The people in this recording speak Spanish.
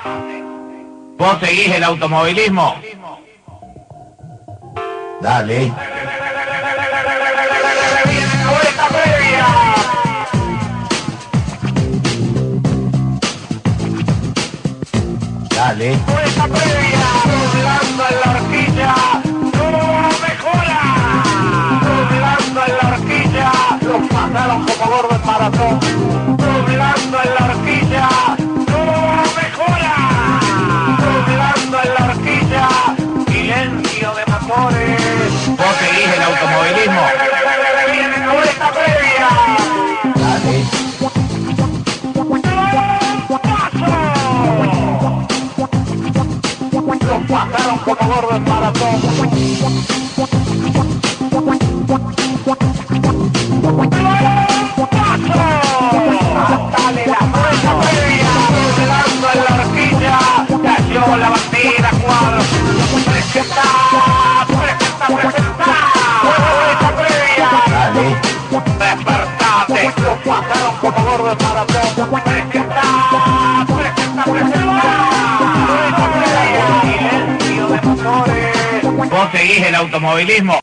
¿Vos seguís el automovilismo? Dale. ¡Vuelta previa! Dale. ¡Vuelta previa! Doblando en la horquilla. ¡No mejora! Doblando en la horquilla. Los pasaron como gordo en maratón. Doblando en la horquilla. ¡No mejora! Doblando en la horquilla. Silencio de motores. ¿Vos seguís el automovilismo? ¡Viene la vuelta previa! Dale. Los pasaron como gordo en maratón. Dale la vuelta previa, doblando en la horquilla, cayó la bandera cuadro. Presenta, vuelta previa. Dale. Despertate, los pasaron como gordo en maratón. Presenta, vuelta previa. Silencio de motores. ¿Vos seguís el automovilismo?